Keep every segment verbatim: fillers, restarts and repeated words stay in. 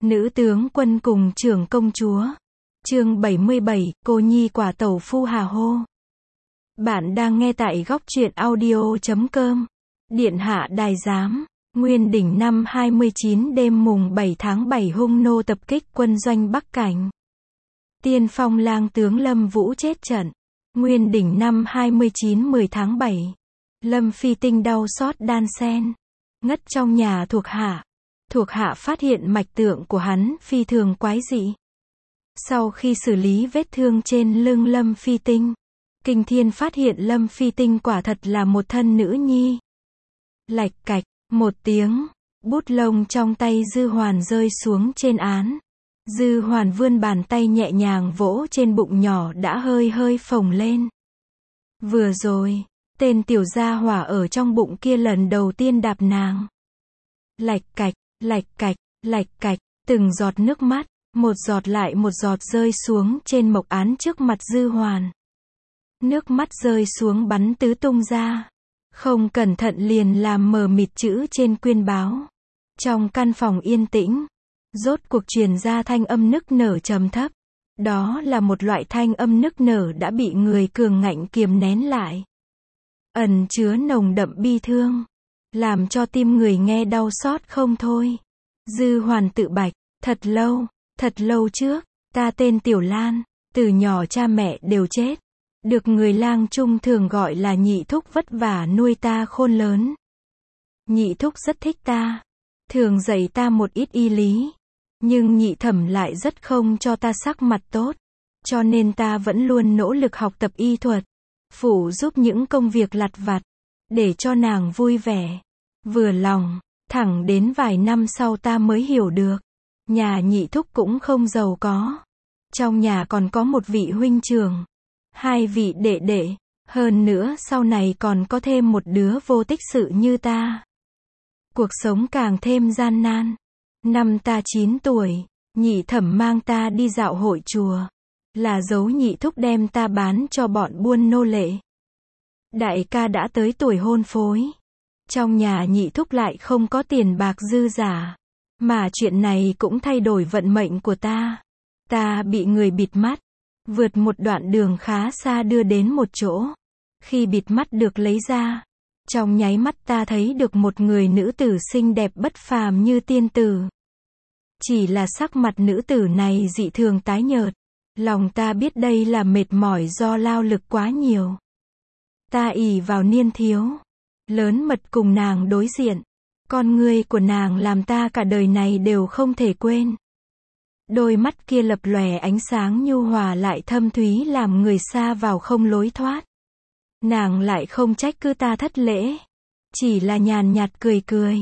Nữ tướng quân cùng trưởng công chúa. Chương bảy mươi bảy, cô nhi quả tẩu phu hà hô. Bạn đang nghe tại góc truyện audio chấm com. Điện hạ đài giám. Nguyên đỉnh năm hai mươi chín đêm mùng bảy tháng bảy hung nô tập kích quân doanh Bắc Cảnh. Tiên phong lang tướng Lâm Vũ chết trận. Nguyên đỉnh năm hai mươi chín mười tháng bảy. Lâm Phi Tinh đau xót đan sen. Ngất trong nhà thuộc hạ. Thuộc hạ phát hiện mạch tượng của hắn phi thường quái dị. Sau khi xử lý vết thương trên lưng Lâm Phi Tinh, Kinh Thiên phát hiện Lâm Phi Tinh quả thật là một thân nữ nhi. Lạch cạch, một tiếng, bút lông trong tay Dư Hoàn rơi xuống trên án. Dư Hoàn vươn bàn tay nhẹ nhàng vỗ trên bụng nhỏ đã hơi hơi phồng lên. Vừa rồi, tên tiểu gia hỏa ở trong bụng kia lần đầu tiên đạp nàng. Lạch cạch, lạch cạch, lạch cạch, từng giọt nước mắt, một giọt lại một giọt rơi xuống trên mộc án trước mặt Dư Hoàn. Nước mắt rơi xuống bắn tứ tung ra. Không cẩn thận liền làm mờ mịt chữ trên quyên báo. Trong căn phòng yên tĩnh, rốt cuộc truyền ra thanh âm nức nở trầm thấp. Đó là một loại thanh âm nức nở đã bị người cường ngạnh kiềm nén lại. Ẩn chứa nồng đậm bi thương, làm cho tim người nghe đau xót không thôi. Dư Hoàn tự bạch, thật lâu, thật lâu trước, ta tên Tiểu Lan, từ nhỏ cha mẹ đều chết. Được người lang trung thường gọi là nhị thúc vất vả nuôi ta khôn lớn. Nhị thúc rất thích ta, thường dạy ta một ít y lý. Nhưng nhị thẩm lại rất không cho ta sắc mặt tốt. Cho nên ta vẫn luôn nỗ lực học tập y thuật, phụ giúp những công việc lặt vặt, để cho nàng vui vẻ, vừa lòng. Thẳng đến vài năm sau ta mới hiểu được, nhà nhị thúc cũng không giàu có. Trong nhà còn có một vị huynh trưởng, hai vị đệ đệ, hơn nữa sau này còn có thêm một đứa vô tích sự như ta. Cuộc sống càng thêm gian nan. Năm ta chín tuổi, nhị thẩm mang ta đi dạo hội chùa, là dấu nhị thúc đem ta bán cho bọn buôn nô lệ. Đại ca đã tới tuổi hôn phối. Trong nhà nhị thúc lại không có tiền bạc dư giả. Mà chuyện này cũng thay đổi vận mệnh của ta. Ta bị người bịt mắt, vượt một đoạn đường khá xa đưa đến một chỗ. Khi bịt mắt được lấy ra, trong nháy mắt ta thấy được một người nữ tử xinh đẹp bất phàm như tiên tử. Chỉ là sắc mặt nữ tử này dị thường tái nhợt. Lòng ta biết đây là mệt mỏi do lao lực quá nhiều. Ta ỷ vào niên thiếu, lớn mật cùng nàng đối diện. Con ngươi của nàng làm ta cả đời này đều không thể quên. Đôi mắt kia lập lòe ánh sáng nhu hòa lại thâm thúy làm người xa vào không lối thoát. Nàng lại không trách cứ ta thất lễ, chỉ là nhàn nhạt cười cười.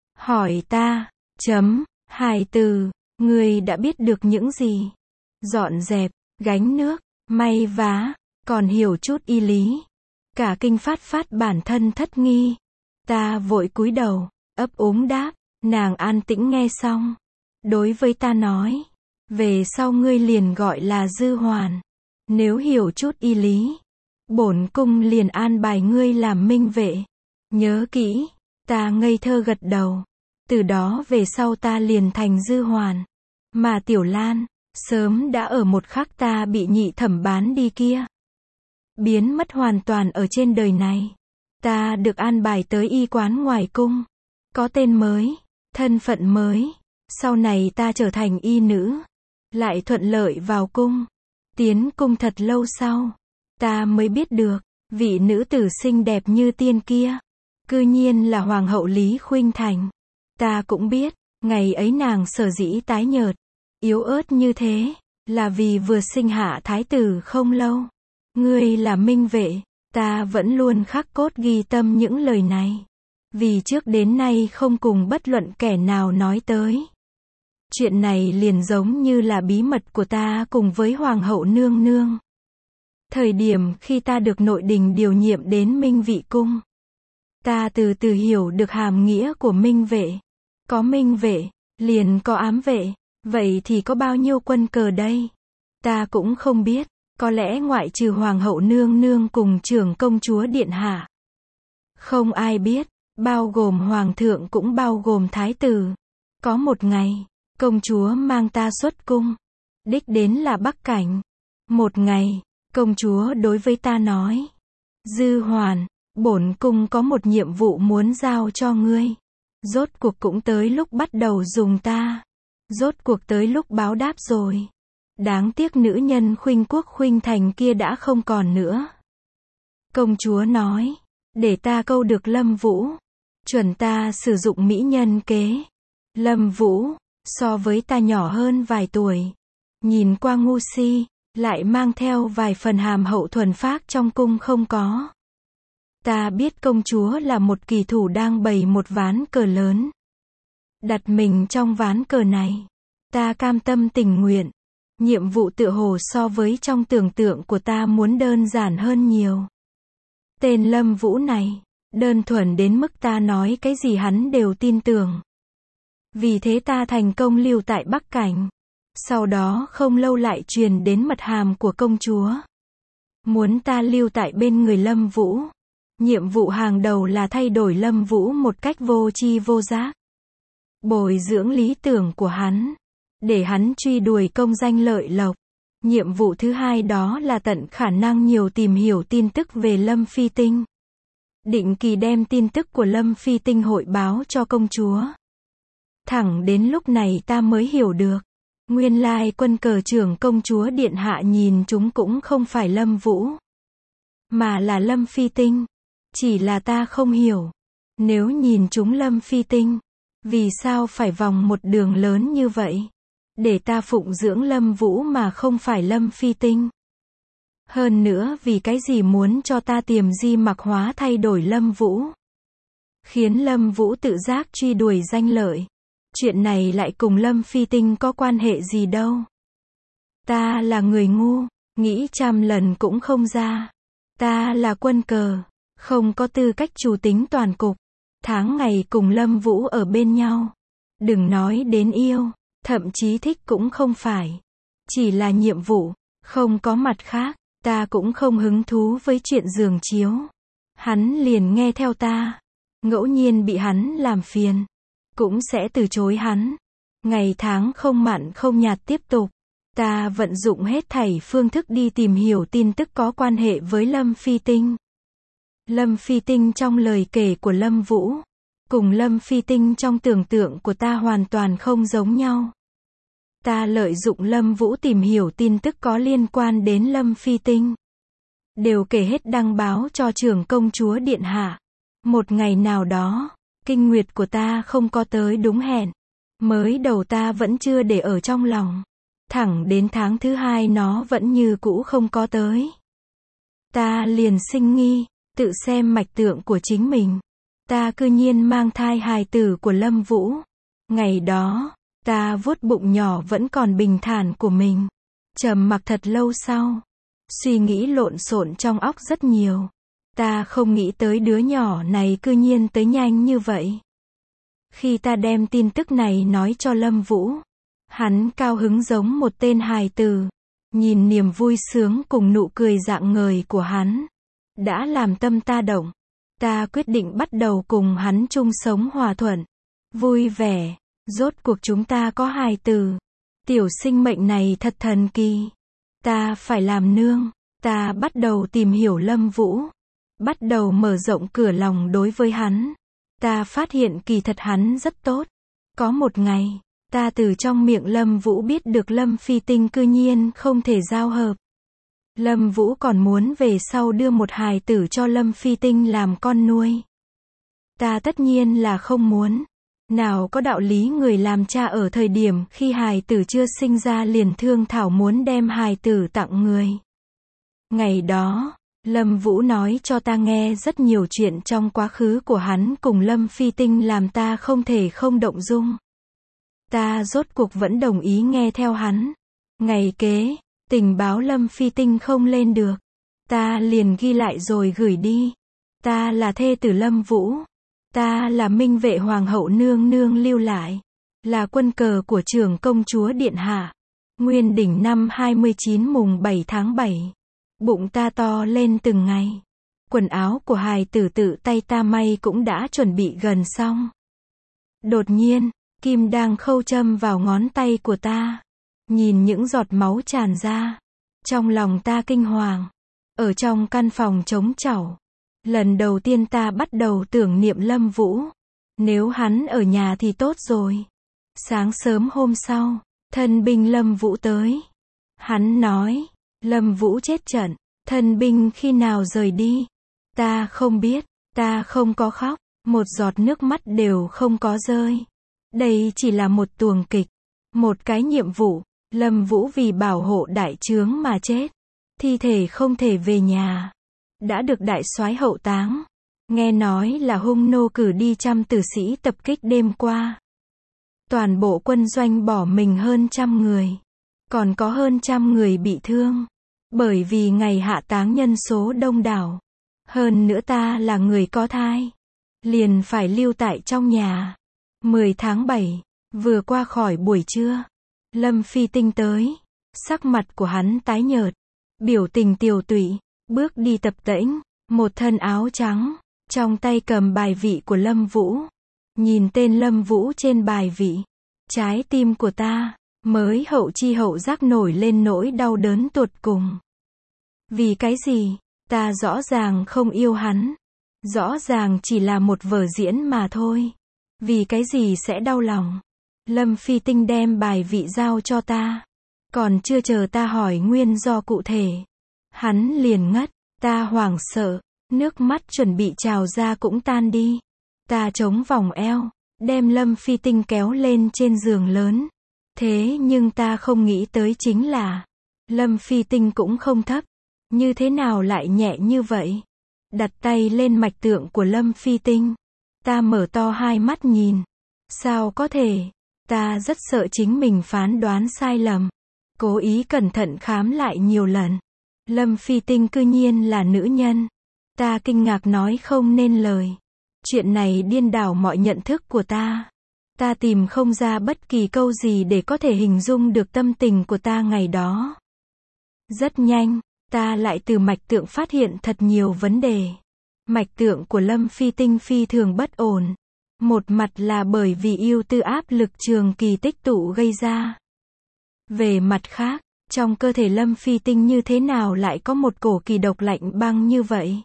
Hỏi ta, chấm, hài từ, ngươi đã biết được những gì? Dọn dẹp, gánh nước, may vá, còn hiểu chút y lý. Cả kinh phát phát bản thân thất nghi. Ta vội cúi đầu, ấp úng đáp. Nàng an tĩnh nghe xong, đối với ta nói, về sau ngươi liền gọi là Dư Hoàn. Nếu hiểu chút y lý, bổn cung liền an bài ngươi làm minh vệ. Nhớ kỹ. Ta ngây thơ gật đầu. Từ đó về sau ta liền thành Dư Hoàn. Mà Tiểu Lan, sớm đã ở một khắc ta bị nhị thẩm bán đi kia, biến mất hoàn toàn ở trên đời này. Ta được an bài tới y quán ngoài cung, có tên mới, thân phận mới. Sau này ta trở thành y nữ, lại thuận lợi vào cung. Tiến cung thật lâu sau, ta mới biết được, vị nữ tử xinh đẹp như tiên kia, cư nhiên là Hoàng hậu Lý Khuynh Thành. Ta cũng biết, ngày ấy nàng sở dĩ tái nhợt, yếu ớt như thế, là vì vừa sinh hạ thái tử không lâu. Ngươi là minh vệ, ta vẫn luôn khắc cốt ghi tâm những lời này. Vì trước đến nay không cùng bất luận kẻ nào nói tới. Chuyện này liền giống như là bí mật của ta cùng với Hoàng hậu nương nương. Thời điểm khi ta được nội đình điều nhiệm đến Minh Vị Cung, ta từ từ hiểu được hàm nghĩa của minh vệ. Có minh vệ, liền có ám vệ. Vậy thì có bao nhiêu quân cờ đây? Ta cũng không biết. Có lẽ ngoại trừ Hoàng hậu nương nương cùng trưởng công chúa điện hạ, không ai biết. Bao gồm Hoàng thượng cũng bao gồm Thái tử. Có một ngày, Công chúa mang ta xuất cung. Đích đến là Bắc Cảnh. Một ngày, công chúa đối với ta nói. Dư Hoàn, bổn cung có một nhiệm vụ muốn giao cho ngươi. Rốt cuộc cũng tới lúc bắt đầu dùng ta. Rốt cuộc tới lúc báo đáp rồi. Đáng tiếc nữ nhân khuynh quốc khuynh thành kia đã không còn nữa. Công chúa nói, để ta câu được Lâm Vũ. Chuẩn ta sử dụng mỹ nhân kế. Lâm Vũ, so với ta nhỏ hơn vài tuổi. Nhìn qua ngu si, lại mang theo vài phần hàm hậu thuần phác trong cung không có. Ta biết công chúa là một kỳ thủ đang bày một ván cờ lớn. Đặt mình trong ván cờ này. Ta cam tâm tình nguyện. Nhiệm vụ tựa hồ so với trong tưởng tượng của ta muốn đơn giản hơn nhiều. Tên Lâm Vũ này, đơn thuần đến mức ta nói cái gì hắn đều tin tưởng. Vì thế ta thành công lưu tại Bắc Cảnh. Sau đó không lâu lại truyền đến mật hàm của công chúa. Muốn ta lưu tại bên người Lâm Vũ. Nhiệm vụ hàng đầu là thay đổi Lâm Vũ một cách vô tri vô giác. Bồi dưỡng lý tưởng của hắn. Để hắn truy đuổi công danh lợi lộc. Nhiệm vụ thứ hai đó là tận khả năng nhiều tìm hiểu tin tức về Lâm Phi Tinh. Định kỳ đem tin tức của Lâm Phi Tinh hội báo cho công chúa. Thẳng đến lúc này ta mới hiểu được. Nguyên lai quân cờ trưởng công chúa điện hạ nhìn chúng cũng không phải Lâm Vũ. Mà là Lâm Phi Tinh. Chỉ là ta không hiểu. Nếu nhìn chúng Lâm Phi Tinh. Vì sao phải vòng một đường lớn như vậy? Để ta phụng dưỡng Lâm Vũ mà không phải Lâm Phi Tinh. Hơn nữa vì cái gì muốn cho ta tiềm di mặc hóa thay đổi Lâm Vũ. Khiến Lâm Vũ tự giác truy đuổi danh lợi. Chuyện này lại cùng Lâm Phi Tinh có quan hệ gì đâu. Ta là người ngu, nghĩ trăm lần cũng không ra. Ta là quân cờ, không có tư cách chủ tính toàn cục. Tháng ngày cùng Lâm Vũ ở bên nhau. Đừng nói đến yêu, thậm chí thích cũng không phải. Chỉ là nhiệm vụ, không có mặt khác. Ta cũng không hứng thú với chuyện giường chiếu. Hắn liền nghe theo ta. Ngẫu nhiên bị hắn làm phiền. Cũng sẽ từ chối hắn. Ngày tháng không mặn không nhạt tiếp tục. Ta vận dụng hết thảy phương thức đi tìm hiểu tin tức có quan hệ với Lâm Phi Tinh. Lâm Phi Tinh trong lời kể của Lâm Vũ. Cùng Lâm Phi Tinh trong tưởng tượng của ta hoàn toàn không giống nhau. Ta lợi dụng Lâm Vũ tìm hiểu tin tức có liên quan đến Lâm Phi Tinh. Đều kể hết đăng báo cho trưởng công chúa điện hạ. Một ngày nào đó, kinh nguyệt của ta không có tới đúng hẹn. Mới đầu ta vẫn chưa để ở trong lòng. Thẳng đến tháng thứ hai nó vẫn như cũ không có tới. Ta liền sinh nghi, tự xem mạch tượng của chính mình. Ta cư nhiên mang thai hài tử của Lâm Vũ. Ngày đó, ta vuốt bụng nhỏ vẫn còn bình thản của mình. Trầm mặc thật lâu sau. Suy nghĩ lộn xộn trong óc rất nhiều. Ta không nghĩ tới đứa nhỏ này cư nhiên tới nhanh như vậy. Khi ta đem tin tức này nói cho Lâm Vũ. Hắn cao hứng giống một tên hài tử. Nhìn niềm vui sướng cùng nụ cười rạng ngời của hắn. Đã làm tâm ta động. Ta quyết định bắt đầu cùng hắn chung sống hòa thuận. Vui vẻ. Rốt cuộc chúng ta có hài tử. Tiểu sinh mệnh này thật thần kỳ. Ta phải làm nương. Ta bắt đầu tìm hiểu Lâm Vũ. Bắt đầu mở rộng cửa lòng đối với hắn. Ta phát hiện kỳ thật hắn rất tốt. Có một ngày, ta từ trong miệng Lâm Vũ biết được Lâm Phi Tinh cư nhiên không thể giao hợp. Lâm Vũ còn muốn về sau đưa một hài tử cho Lâm Phi Tinh làm con nuôi. Ta tất nhiên là không muốn. Nào có đạo lý người làm cha ở thời điểm khi hài tử chưa sinh ra liền thương thảo muốn đem hài tử tặng người. Ngày đó, Lâm Vũ nói cho ta nghe rất nhiều chuyện trong quá khứ của hắn cùng Lâm Phi Tinh làm ta không thể không động dung. Ta rốt cuộc vẫn đồng ý nghe theo hắn. Ngày kế, tình báo Lâm Phi Tinh không lên được. Ta liền ghi lại rồi gửi đi. Ta là thê tử Lâm Vũ. Ta là minh vệ hoàng hậu nương nương lưu lại. Là quân cờ của trưởng công chúa điện hạ. Nguyên đỉnh năm hai mươi chín mùng bảy tháng bảy. Bụng ta to lên từng ngày. Quần áo của hài tử tự tay ta may cũng đã chuẩn bị gần xong. Đột nhiên, Kim đang khâu châm vào ngón tay của ta. Nhìn những giọt máu tràn ra. Trong lòng ta kinh hoàng. Ở trong căn phòng trống trảo. Lần đầu tiên ta bắt đầu tưởng niệm Lâm Vũ. Nếu hắn ở nhà thì tốt rồi. Sáng sớm hôm sau, thân binh Lâm Vũ tới. Hắn nói, Lâm Vũ chết trận. Thân binh khi nào rời đi? Ta không biết, ta không có khóc. Một giọt nước mắt đều không có rơi. Đây chỉ là một tuồng kịch. Một cái nhiệm vụ. Lâm Vũ vì bảo hộ đại trướng mà chết. Thi thể không thể về nhà. Đã được đại soái hậu táng. Nghe nói là Hung Nô cử đi trăm tử sĩ tập kích đêm qua. Toàn bộ quân doanh bỏ mình hơn trăm người. Còn có hơn trăm người bị thương. Bởi vì ngày hạ táng nhân số đông đảo. Hơn nữa ta là người có thai. Liền phải lưu tại trong nhà. mười tháng bảy, vừa qua khỏi buổi trưa. Lâm Phi Tinh tới. Sắc mặt của hắn tái nhợt. Biểu tình tiều tụy. Bước đi tập tễnh. Một thân áo trắng. Trong tay cầm bài vị của Lâm Vũ. Nhìn tên Lâm Vũ trên bài vị. Trái tim của ta. Mới hậu chi hậu giác nổi lên nỗi đau đớn tột cùng. Vì cái gì? Ta rõ ràng không yêu hắn. Rõ ràng chỉ là một vở diễn mà thôi. Vì cái gì sẽ đau lòng? Lâm Phi Tinh đem bài vị giao cho ta. Còn chưa chờ ta hỏi nguyên do cụ thể. Hắn liền ngất. Ta hoảng sợ. Nước mắt chuẩn bị trào ra cũng tan đi. Ta chống vòng eo. Đem Lâm Phi Tinh kéo lên trên giường lớn. Thế nhưng ta không nghĩ tới chính là. Lâm Phi Tinh cũng không thấp. Như thế nào lại nhẹ như vậy? Đặt tay lên mạch tượng của Lâm Phi Tinh. Ta mở to hai mắt nhìn. Sao có thể? Ta rất sợ chính mình phán đoán sai lầm. Cố ý cẩn thận khám lại nhiều lần. Lâm Phi Tinh cư nhiên là nữ nhân. Ta kinh ngạc nói không nên lời. Chuyện này điên đảo mọi nhận thức của ta. Ta tìm không ra bất kỳ câu gì để có thể hình dung được tâm tình của ta ngày đó. Rất nhanh, ta lại từ mạch tượng phát hiện thật nhiều vấn đề. Mạch tượng của Lâm Phi Tinh phi thường bất ổn. Một mặt là bởi vì ưu tư áp lực trường kỳ tích tụ gây ra. Về mặt khác, trong cơ thể Lâm Phi Tinh như thế nào lại có một cổ kỳ độc lạnh băng như vậy?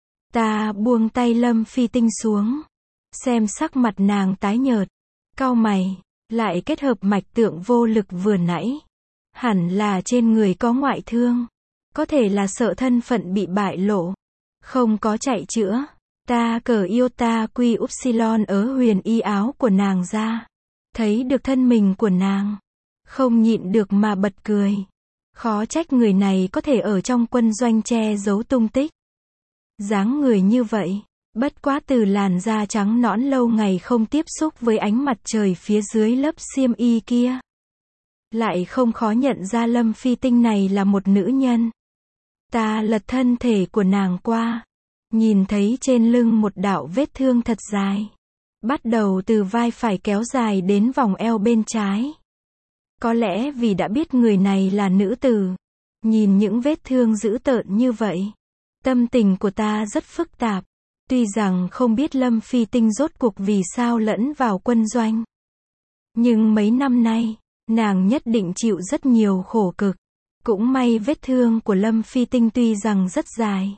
Ta buông tay Lâm Phi Tinh xuống. Xem sắc mặt nàng tái nhợt. Cau mày. Lại kết hợp mạch tượng vô lực vừa nãy. Hẳn là trên người có ngoại thương. Có thể là sợ thân phận bị bại lộ. Không có chạy chữa. Ta cởi iota quy upsilon ở huyền y áo của nàng ra. Thấy được thân mình của nàng. Không nhịn được mà bật cười. Khó trách người này có thể ở trong quân doanh che giấu tung tích. Dáng người như vậy. Bất quá từ làn da trắng nõn lâu ngày không tiếp xúc với ánh mặt trời phía dưới lớp xiêm y kia. Lại không khó nhận ra Lâm Phi Tinh này là một nữ nhân. Ta lật thân thể của nàng qua. Nhìn thấy trên lưng một đạo vết thương thật dài. Bắt đầu từ vai phải kéo dài đến vòng eo bên trái. Có lẽ vì đã biết người này là nữ tử. Nhìn những vết thương dữ tợn như vậy. Tâm tình của ta rất phức tạp. Tuy rằng không biết Lâm Phi Tinh rốt cuộc vì sao lẫn vào quân doanh. Nhưng mấy năm nay, nàng nhất định chịu rất nhiều khổ cực. Cũng may vết thương của Lâm Phi Tinh tuy rằng rất dài.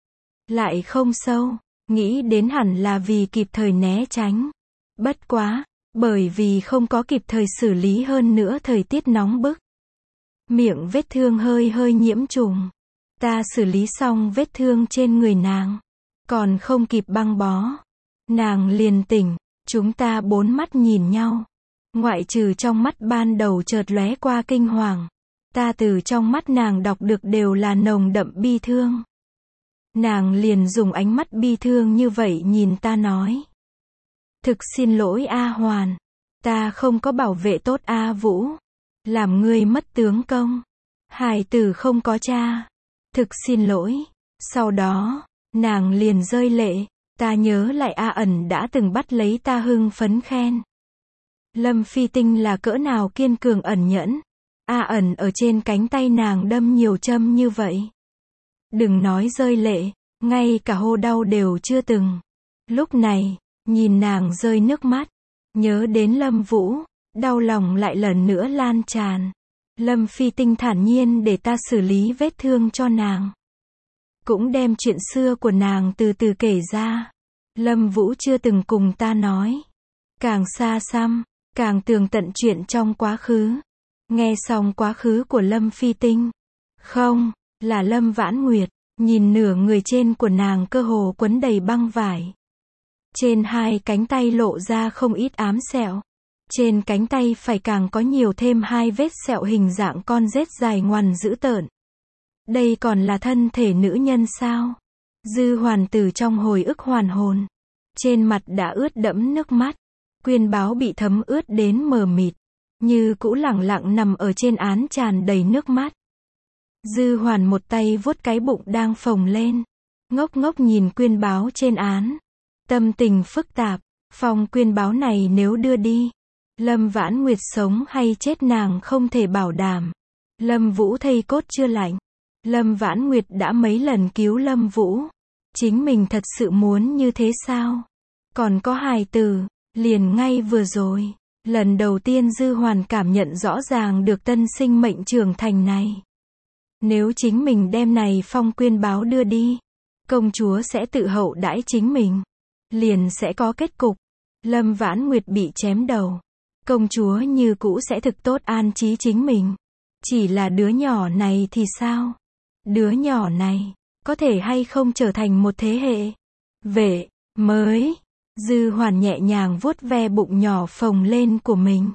Lại không sâu, nghĩ đến hẳn là vì kịp thời né tránh. Bất quá, bởi vì không có kịp thời xử lý hơn nữa thời tiết nóng bức. Miệng vết thương hơi hơi nhiễm trùng. Ta xử lý xong vết thương trên người nàng. Còn không kịp băng bó. Nàng liền tỉnh. Chúng ta bốn mắt nhìn nhau. Ngoại trừ trong mắt ban đầu chợt lóe qua kinh hoàng. Ta từ trong mắt nàng đọc được đều là nồng đậm bi thương. Nàng liền dùng ánh mắt bi thương như vậy nhìn ta nói. Thực xin lỗi A Hoàn. Ta không có bảo vệ tốt A Vũ. Làm ngươi mất tướng công. Hài tử không có cha. Thực xin lỗi. Sau đó, nàng liền rơi lệ. Ta nhớ lại A ẩn đã từng bắt lấy ta hưng phấn khen. Lâm Phi Tinh là cỡ nào kiên cường ẩn nhẫn. A ẩn ở trên cánh tay nàng đâm nhiều châm như vậy. Đừng nói rơi lệ, ngay cả hô đau đều chưa từng. Lúc này, nhìn nàng rơi nước mắt, Nhớ đến Lâm Vũ, đau lòng lại lần nữa lan tràn. Lâm Phi Tinh thản nhiên để ta xử lý vết thương cho nàng. Cũng đem chuyện xưa của nàng từ từ kể ra. Lâm Vũ chưa từng cùng ta nói. Càng xa xăm, càng tường tận chuyện trong quá khứ. Nghe xong quá khứ của Lâm Phi Tinh. Không, là Lâm Vãn Nguyệt, nhìn nửa người trên của nàng cơ hồ quấn đầy băng vải. Trên hai cánh tay lộ ra không ít ám sẹo. Trên cánh tay phải càng có nhiều thêm hai vết sẹo hình dạng con rết dài ngoằn dữ tợn. Đây còn là thân thể nữ nhân sao? Dư Hoàn từ trong hồi ức hoàn hồn. Trên mặt đã ướt đẫm nước mắt. Quyên báo bị thấm ướt đến mờ mịt. Như cũ lẳng lặng nằm ở trên án tràn đầy nước mắt. Dư Hoàn một tay vuốt cái bụng đang phồng lên. Ngốc ngốc nhìn quyên báo trên án. Tâm tình phức tạp. Phong quyên báo này nếu đưa đi. Lâm Vãn Nguyệt sống hay chết nàng không thể bảo đảm. Lâm Vũ thây cốt chưa lạnh. Lâm Vãn Nguyệt đã mấy lần cứu Lâm Vũ. Chính mình thật sự muốn như thế sao? Còn có hài tử, liền ngay vừa rồi. Lần đầu tiên Dư Hoàn cảm nhận rõ ràng được tân sinh mệnh trưởng thành này. Nếu chính mình đem này phong quyên báo đưa đi, công chúa sẽ tự hậu đãi chính mình. Liền sẽ có kết cục. Lâm Vãn Nguyệt bị chém đầu. Công chúa như cũ sẽ thực tốt an trí chính mình. Chỉ là đứa nhỏ này thì sao? Đứa nhỏ này, có thể hay không trở thành một thế hệ vệ mới? Dư Hoàn nhẹ nhàng vuốt ve bụng nhỏ phồng lên của mình.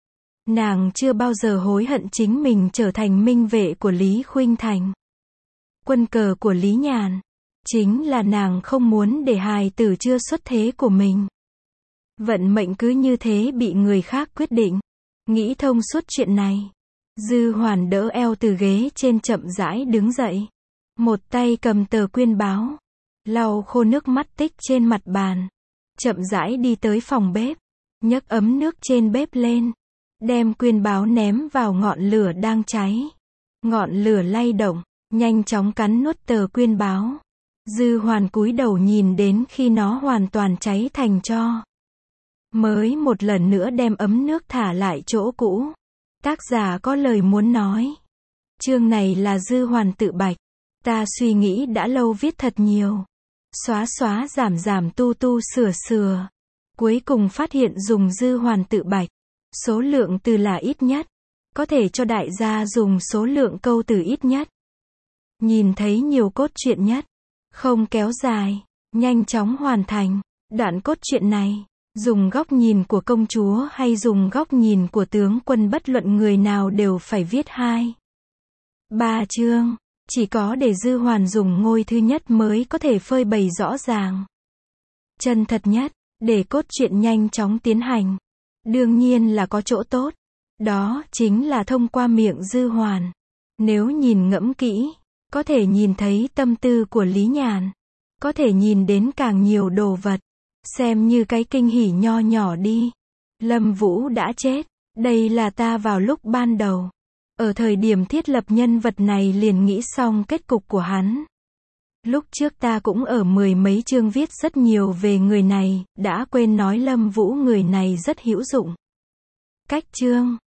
Nàng chưa bao giờ hối hận chính mình trở thành minh vệ của Lý Khuynh Thành. Quân cờ của Lý Nhàn. Chính là nàng không muốn để hài tử chưa xuất thế của mình. Vận mệnh cứ như thế bị người khác quyết định. Nghĩ thông suốt chuyện này. Dư Hoàn đỡ eo từ ghế trên chậm rãi đứng dậy. Một tay cầm tờ quyên báo. Lau khô nước mắt tích trên mặt bàn. Chậm rãi đi tới phòng bếp. Nhấc ấm nước trên bếp lên. Đem quyên báo ném vào ngọn lửa đang cháy. Ngọn lửa lay động. Nhanh chóng cắn nuốt tờ quyên báo. Dư Hoàn cúi đầu nhìn đến khi nó hoàn toàn cháy thành tro. Mới một lần nữa đem ấm nước thả lại chỗ cũ. Tác giả có lời muốn nói. Chương này là Dư Hoàn tự bạch. Ta suy nghĩ đã lâu viết thật nhiều. Xóa xóa giảm giảm tu tu sửa sửa. Cuối cùng phát hiện dùng Dư Hoàn tự bạch. Số lượng từ là ít nhất. Có thể cho đại gia dùng số lượng câu từ ít nhất. Nhìn thấy nhiều cốt truyện nhất. Không kéo dài. Nhanh chóng hoàn thành. Đoạn cốt truyện này. Dùng góc nhìn của công chúa hay dùng góc nhìn của tướng quân bất luận người nào đều phải viết hai. Ba chương. Chỉ có để Dư Hoàn dùng ngôi thứ nhất mới có thể phơi bày rõ ràng. Chân thật nhất. Để cốt truyện nhanh chóng tiến hành. Đương nhiên là có chỗ tốt. Đó chính là thông qua miệng Dư Hoàn. Nếu nhìn ngẫm kỹ. Có thể nhìn thấy tâm tư của Lý Nhàn. Có thể nhìn đến càng nhiều đồ vật. Xem như cái kinh hỉ nho nhỏ đi. Lâm Vũ đã chết. Đây là ta vào lúc ban đầu. Ở thời điểm thiết lập nhân vật này liền nghĩ xong kết cục của hắn. Lúc trước ta cũng ở mười mấy chương viết rất nhiều về người này, đã quên nói Lâm Vũ người này rất hữu dụng. Cách chương.